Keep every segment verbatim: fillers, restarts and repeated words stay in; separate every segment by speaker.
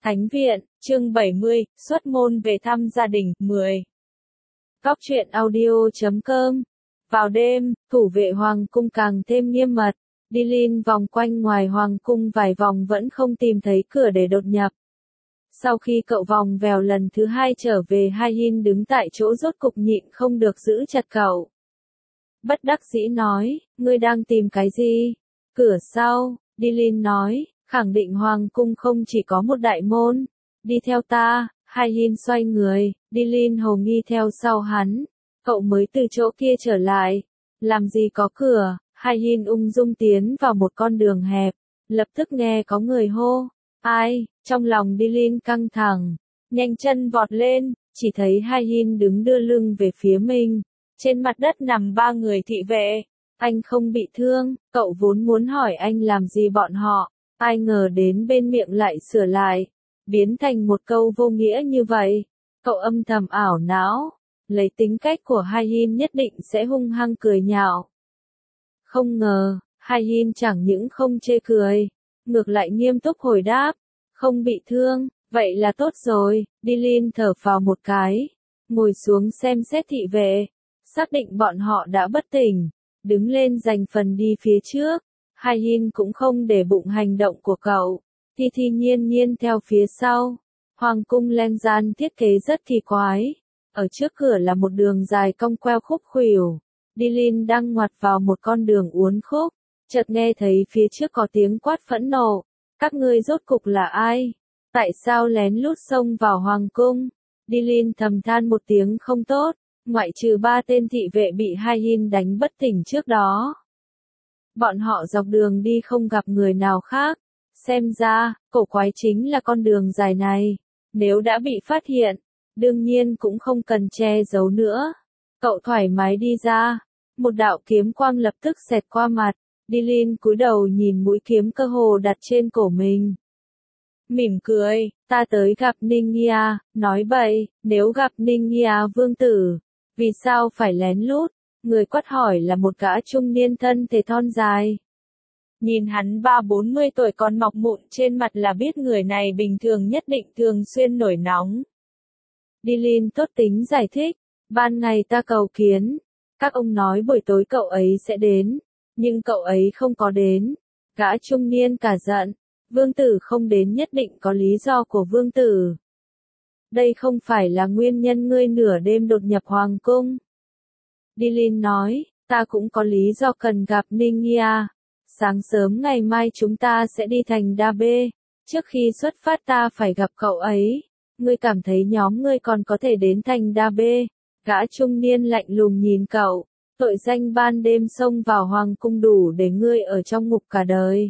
Speaker 1: Thánh viện, chương bảy mươi, xuất môn về thăm gia đình, mười. Góc truyện audio chấm com. Vào đêm, thủ vệ hoàng cung càng thêm nghiêm mật, đi lin vòng quanh ngoài hoàng cung vài vòng vẫn không tìm thấy cửa để đột nhập. Sau khi cậu vòng vèo lần thứ hai trở về, Hai-hin đứng tại chỗ rốt cục nhịn không được giữ chặt cậu. Bất đắc dĩ nói, ngươi đang tìm cái gì? Cửa sau, đi lin nói, khẳng định hoàng cung không chỉ có một đại môn. Đi theo ta. Hai-hin xoay người, đi lin hầu nghi theo sau hắn. Cậu mới từ chỗ kia trở lại. Làm gì có cửa? Hai-hin ung dung tiến vào một con đường hẹp. Lập tức nghe có người hô. Ai? Trong lòng đi lin căng thẳng. Nhanh chân vọt lên, chỉ thấy Hai-hin đứng đưa lưng về phía mình. Trên mặt đất nằm ba người thị vệ. Anh không bị thương, cậu vốn muốn hỏi anh làm gì bọn họ. Ai ngờ đến bên miệng lại sửa lại. Biến thành một câu vô nghĩa như vậy. Cậu âm thầm ảo não. Lấy tính cách của Hai-hin nhất định sẽ hung hăng cười nhạo. Không ngờ, Hai-hin chẳng những không chê cười. Ngược lại nghiêm túc hồi đáp. Không bị thương, vậy là tốt rồi. Đi lin thở phào một cái. Ngồi xuống xem xét thị vệ. Xác định bọn họ đã bất tỉnh. Đứng lên giành phần đi phía trước. Hai-hin cũng không để bụng hành động của cậu. Thi thi nhiên nhiên theo phía sau. Hoàng cung Leng Gian thiết kế rất kỳ quái. Ở trước cửa là một đường dài cong queo khúc khuỷu. Đi lin đang ngoặt vào một con đường uốn khúc. Chợt nghe thấy phía trước có tiếng quát phẫn nộ. Các ngươi rốt cục là ai? Tại sao lén lút xông vào hoàng cung? Đi lin thầm than một tiếng không tốt. Ngoại trừ ba tên thị vệ bị Hai-hin đánh bất tỉnh trước đó. Bọn họ dọc đường đi không gặp người nào khác. Xem ra, cổ quái chính là con đường dài này. Nếu đã bị phát hiện, đương nhiên cũng không cần che giấu nữa. Cậu thoải mái đi ra. Một đạo kiếm quang lập tức xẹt qua mặt. Đi lin cúi đầu nhìn mũi kiếm cơ hồ đặt trên cổ mình. Mỉm cười, ta tới gặp Ningya, nói bậy, nếu gặp Ningya vương tử, vì sao phải lén lút? Người quát hỏi là một gã trung niên thân thể thon dài. Nhìn hắn ba bốn mươi tuổi còn mọc mụn trên mặt là biết người này bình thường nhất định thường xuyên nổi nóng. Đi lin tốt tính giải thích, ban ngày ta cầu kiến, các ông nói buổi tối cậu ấy sẽ đến, nhưng cậu ấy không có đến. Gã trung niên cả giận, vương tử không đến nhất định có lý do của vương tử. Đây không phải là nguyên nhân ngươi nửa đêm đột nhập hoàng cung. Đi lin nói, ta cũng có lý do cần gặp Ningya. Sáng sớm ngày mai chúng ta sẽ đi thành Dabe. Trước khi xuất phát ta phải gặp cậu ấy. Ngươi cảm thấy nhóm ngươi còn có thể đến thành Dabe. Gã trung niên lạnh lùng nhìn cậu. Tội danh ban đêm xông vào hoàng cung đủ để ngươi ở trong ngục cả đời.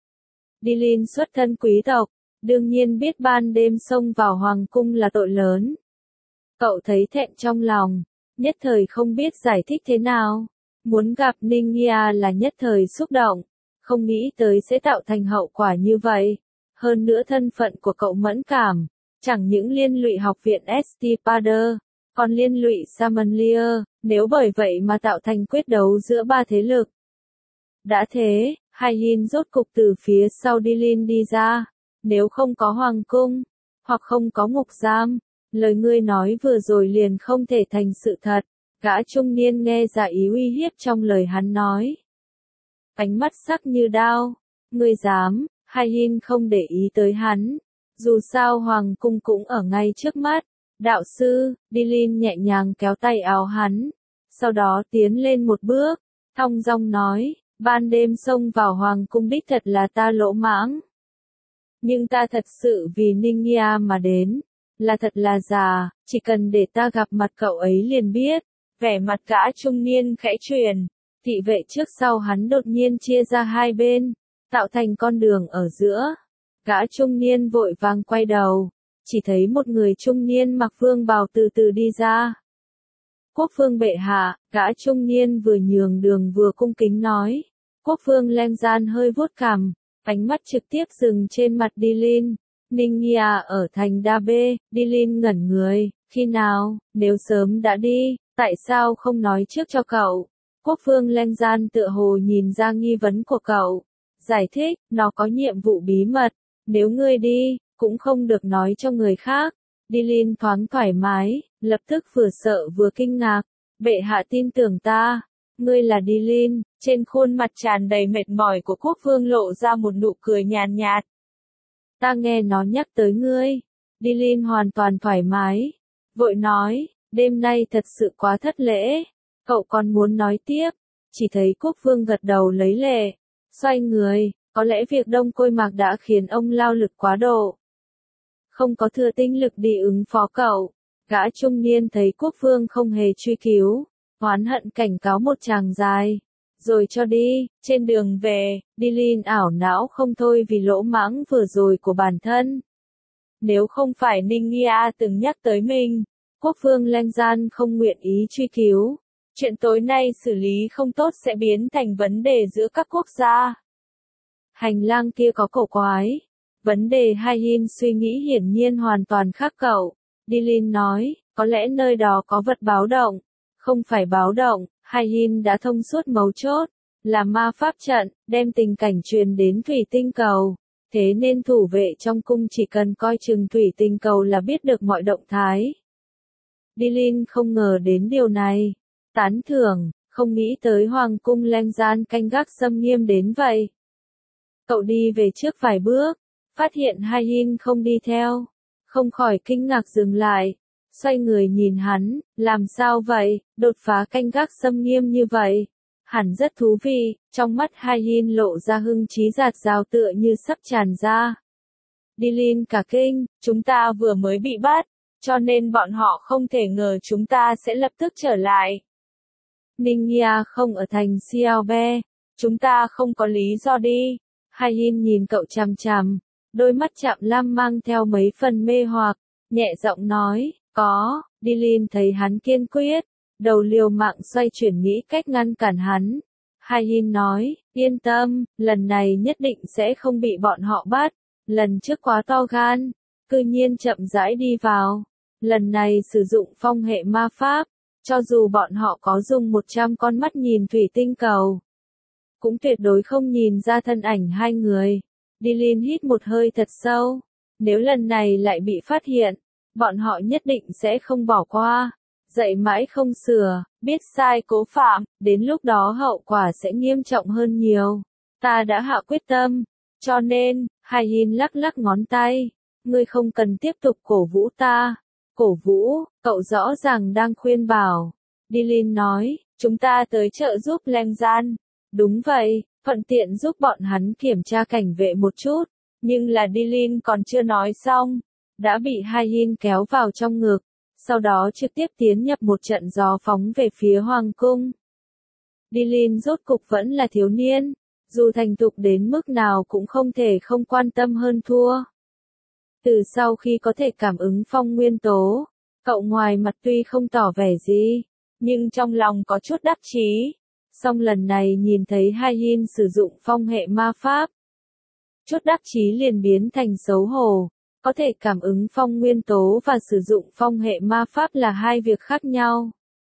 Speaker 1: Đi lin xuất thân quý tộc. Đương nhiên biết ban đêm xông vào hoàng cung là tội lớn. Cậu thấy thẹn trong lòng. Nhất thời không biết giải thích thế nào. Muốn gặp Ningya là nhất thời xúc động. Không nghĩ tới sẽ tạo thành hậu quả như vậy. Hơn nữa thân phận của cậu mẫn cảm. Chẳng những liên lụy học viện Estipader, còn liên lụy Samanlier, nếu bởi vậy mà tạo thành quyết đấu giữa ba thế lực. Đã thế, Hai-hin rốt cục từ phía sau đi lin đi ra. Nếu không có hoàng cung, hoặc không có ngục giam, lời ngươi nói vừa rồi liền không thể thành sự thật. Gã trung niên nghe ra ý uy hiếp trong lời hắn nói. Ánh mắt sắc như đao. Ngươi dám? Hai-hin không để ý tới hắn. Dù sao hoàng cung cũng ở ngay trước mắt. Đạo sư, đi lin nhẹ nhàng kéo tay áo hắn. Sau đó tiến lên một bước. Thong dong nói, ban đêm xông vào hoàng cung đích thật là ta lỗ mãng. Nhưng ta thật sự vì Ningya mà đến. Là thật là già, chỉ cần để ta gặp mặt cậu ấy liền biết. Vẻ mặt gã trung niên khẽ chuyển. Thị vệ trước sau hắn đột nhiên chia ra hai bên, tạo thành con đường ở giữa. Gã trung niên vội vàng quay đầu, chỉ thấy một người trung niên mặc vương bào từ từ đi ra. Quốc vương bệ hạ, gã trung niên vừa nhường đường vừa cung kính nói. Quốc vương Leng Gian hơi vuốt cằm, ánh mắt trực tiếp dừng trên mặt đi lin. Ningya ở thành Dabe, đi lin ngẩn người, khi nào, nếu sớm đã đi, tại sao không nói trước cho cậu? Quốc vương Leng Gian tựa hồ nhìn ra nghi vấn của cậu. Giải thích, nó có nhiệm vụ bí mật. Nếu ngươi đi, cũng không được nói cho người khác. Dilin thoáng thoải mái, lập tức vừa sợ vừa kinh ngạc. Bệ hạ tin tưởng ta. Ngươi là Dilin. Trên khuôn mặt tràn đầy mệt mỏi của quốc vương lộ ra một nụ cười nhàn nhạt. Ta nghe nó nhắc tới ngươi. Dilin hoàn toàn thoải mái. Vội nói, đêm nay thật sự quá thất lễ. Cậu còn muốn nói tiếp. Chỉ thấy quốc vương gật đầu lấy lệ. Xoay người, có lẽ việc đông côi mạc đã khiến ông lao lực quá độ. Không có thừa tinh lực đi ứng phó cậu. Gã trung niên thấy quốc vương không hề truy cứu. Oán hận cảnh cáo một tràng dài. Rồi cho đi, trên đường về, Dilin ảo não không thôi vì lỗ mãng vừa rồi của bản thân. Nếu không phải Ninh Nghia từng nhắc tới mình, quốc vương Leng Gian không nguyện ý truy cứu. Chuyện tối nay xử lý không tốt sẽ biến thành vấn đề giữa các quốc gia. Hành lang kia có cổ quái. Vấn đề Hai Hin suy nghĩ hiển nhiên hoàn toàn khác cậu. Dilin nói, có lẽ nơi đó có vật báo động. Không phải báo động, Hai Hin đã thông suốt mấu chốt. Là ma pháp trận, đem tình cảnh truyền đến thủy tinh cầu. Thế nên thủ vệ trong cung chỉ cần coi chừng thủy tinh cầu là biết được mọi động thái. Dilin không ngờ đến điều này. Tán thưởng, không nghĩ tới hoàng cung Leng Gian canh gác xâm nghiêm đến vậy. Cậu đi về trước vài bước, phát hiện Hai Hin không đi theo. Không khỏi kinh ngạc dừng lại. Xoay người nhìn hắn, làm sao vậy, đột phá canh gác xâm nghiêm như vậy. Hẳn rất thú vị, trong mắt Hai Hin lộ ra hưng trí giạt rào tựa như sắp tràn ra. Dilin cả kinh, chúng ta vừa mới bị bắt, cho nên bọn họ không thể ngờ chúng ta sẽ lập tức trở lại. Ninh Nghia không ở thành Xiaobe, chúng ta không có lý do đi. Hai Hin nhìn cậu chằm chằm, đôi mắt chạm lam mang theo mấy phần mê hoặc, nhẹ giọng nói, có. Dilin thấy hắn kiên quyết, đầu liều mạng xoay chuyển nghĩ cách ngăn cản hắn. Hai Hin nói, yên tâm, lần này nhất định sẽ không bị bọn họ bắt. Lần trước quá to gan, cư nhiên chậm rãi đi vào. Lần này sử dụng phong hệ ma pháp, cho dù bọn họ có dùng một trăm con mắt nhìn thủy tinh cầu, cũng tuyệt đối không nhìn ra thân ảnh hai người. Dilin hít một hơi thật sâu. Nếu lần này lại bị phát hiện, bọn họ nhất định sẽ không bỏ qua. Dạy mãi không sửa, biết sai cố phạm, đến lúc đó hậu quả sẽ nghiêm trọng hơn nhiều. Ta đã hạ quyết tâm, cho nên, Hai Hin lắc lắc ngón tay. Ngươi không cần tiếp tục cổ vũ ta. Cổ vũ, cậu rõ ràng đang khuyên bảo. Dilin nói, chúng ta tới trợ giúp Leng Gian. Đúng vậy, thuận tiện giúp bọn hắn kiểm tra cảnh vệ một chút. Nhưng là Dilin còn chưa nói xong, đã bị Hai Hin kéo vào trong ngực. Sau đó trực tiếp tiến nhập một trận gió phóng về phía hoàng cung. Dilin rốt cục vẫn là thiếu niên, dù thành thục đến mức nào cũng không thể không quan tâm hơn thua. Từ sau khi có thể cảm ứng phong nguyên tố, cậu ngoài mặt tuy không tỏ vẻ gì, nhưng trong lòng có chút đắc chí. Song lần này nhìn thấy Hai Hin sử dụng phong hệ ma pháp, chút đắc chí liền biến thành xấu hổ. Có thể cảm ứng phong nguyên tố và sử dụng phong hệ ma pháp là hai việc khác nhau.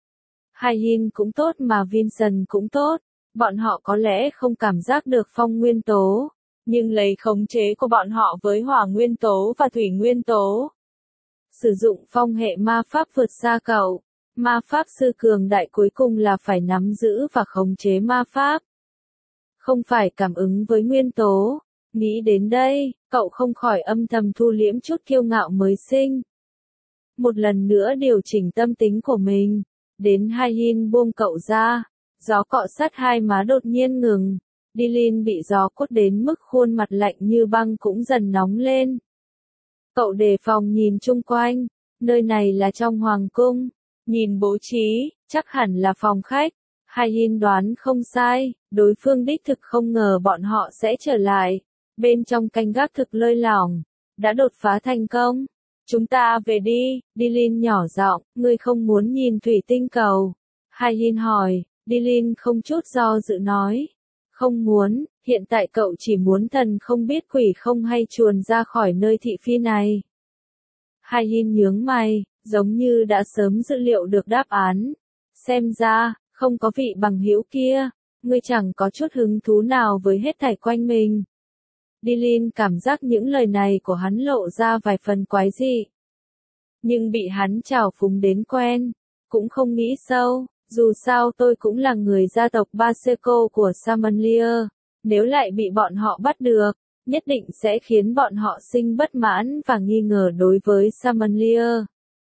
Speaker 1: Hai Hin cũng tốt mà Vincent cũng tốt, bọn họ có lẽ không cảm giác được phong nguyên tố, nhưng lấy khống chế của bọn họ với hỏa nguyên tố và thủy nguyên tố. Sử dụng phong hệ ma pháp vượt xa cậu. Ma pháp sư cường đại cuối cùng là phải nắm giữ và khống chế ma pháp, không phải cảm ứng với nguyên tố. Nghĩ đến đây, cậu không khỏi âm thầm thu liễm chút kiêu ngạo mới sinh. Một lần nữa điều chỉnh tâm tính của mình. Đến Hai Hin buông cậu ra. Gió cọ sát hai má đột nhiên ngừng. Dilin bị gió quất đến mức khuôn mặt lạnh như băng cũng dần nóng lên. Cậu đề phòng nhìn chung quanh. Nơi này là trong hoàng cung. Nhìn bố trí, chắc hẳn là phòng khách. Hai Hin đoán không sai, đối phương đích thực không ngờ bọn họ sẽ trở lại. Bên trong canh gác thực lơi lỏng, đã đột phá thành công. Chúng ta về đi, Dilin nhỏ giọng, ngươi không muốn nhìn thủy tinh cầu. Hai Hin hỏi, Dilin không chút do dự nói. Không muốn, hiện tại cậu chỉ muốn thần không biết quỷ không hay chuồn ra khỏi nơi thị phi này. Hai Hin nhướng mày, giống như đã sớm dự liệu được đáp án. Xem ra, không có vị bằng hữu kia, ngươi chẳng có chút hứng thú nào với hết thảy quanh mình. Dylan cảm giác những lời này của hắn lộ ra vài phần quái dị. Nhưng bị hắn trào phúng đến quen, cũng không nghĩ sâu, dù sao tôi cũng là người gia tộc Baseco của Samanlier, nếu lại bị bọn họ bắt được, nhất định sẽ khiến bọn họ sinh bất mãn và nghi ngờ đối với Samanlier.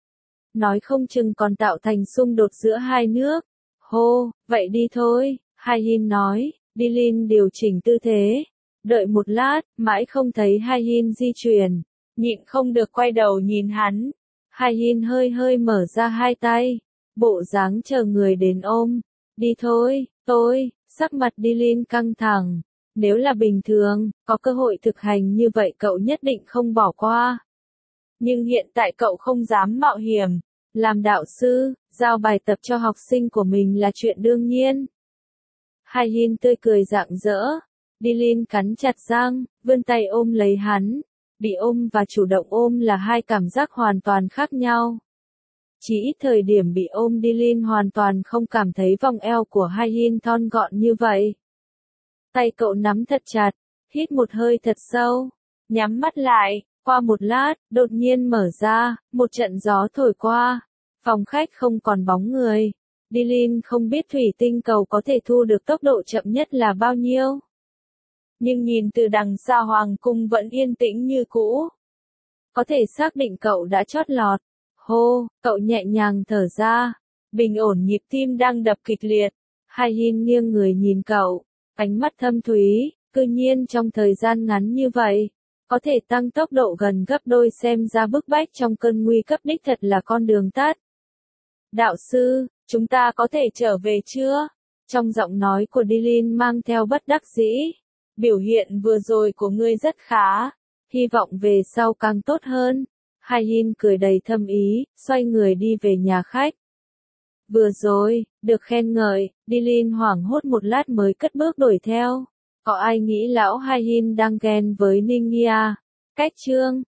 Speaker 1: Nói không chừng còn tạo thành xung đột giữa hai nước. Hô, vậy đi thôi, Hai-hin nói. Dylan điều chỉnh tư thế. Đợi một lát, mãi không thấy Hai-hin di chuyển. Nhịn không được quay đầu nhìn hắn. Hai-hin hơi hơi mở ra hai tay. Bộ dáng chờ người đến ôm. Đi thôi, tôi, sắc mặt Dylan căng thẳng. Nếu là bình thường, có cơ hội thực hành như vậy cậu nhất định không bỏ qua. Nhưng hiện tại cậu không dám mạo hiểm. Làm đạo sư, giao bài tập cho học sinh của mình là chuyện đương nhiên. Hai-hin tươi cười rạng rỡ. Dylan cắn chặt răng, vươn tay ôm lấy hắn. Bị ôm và chủ động ôm là hai cảm giác hoàn toàn khác nhau. Chỉ ít thời điểm bị ôm Dylan hoàn toàn không cảm thấy vòng eo của Hai-hin thon gọn như vậy. Tay cậu nắm thật chặt, hít một hơi thật sâu, nhắm mắt lại, qua một lát, đột nhiên mở ra, một trận gió thổi qua, phòng khách không còn bóng người. Dylan không biết thủy tinh cầu có thể thu được tốc độ chậm nhất là bao nhiêu. Nhưng nhìn từ đằng xa hoàng cung vẫn yên tĩnh như cũ. Có thể xác định cậu đã chót lọt. Hô, cậu nhẹ nhàng thở ra, bình ổn nhịp tim đang đập kịch liệt. Hai-hin nghiêng người nhìn cậu, ánh mắt thâm thúy, cư nhiên trong thời gian ngắn như vậy, có thể tăng tốc độ gần gấp đôi, xem ra bức bách trong cơn nguy cấp đích thật là con đường tắt. Đạo sư, chúng ta có thể trở về chưa? Trong giọng nói của Dylan mang theo bất đắc dĩ. Biểu hiện vừa rồi của ngươi rất khá, hy vọng về sau càng tốt hơn. Hai-hin cười đầy thâm ý, xoay người đi về nhà khách. Vừa rồi, được khen ngợi, Dylan hoảng hốt một lát mới cất bước đuổi theo. Có ai nghĩ lão Hai-hin đang ghen với Ningia? Cách chương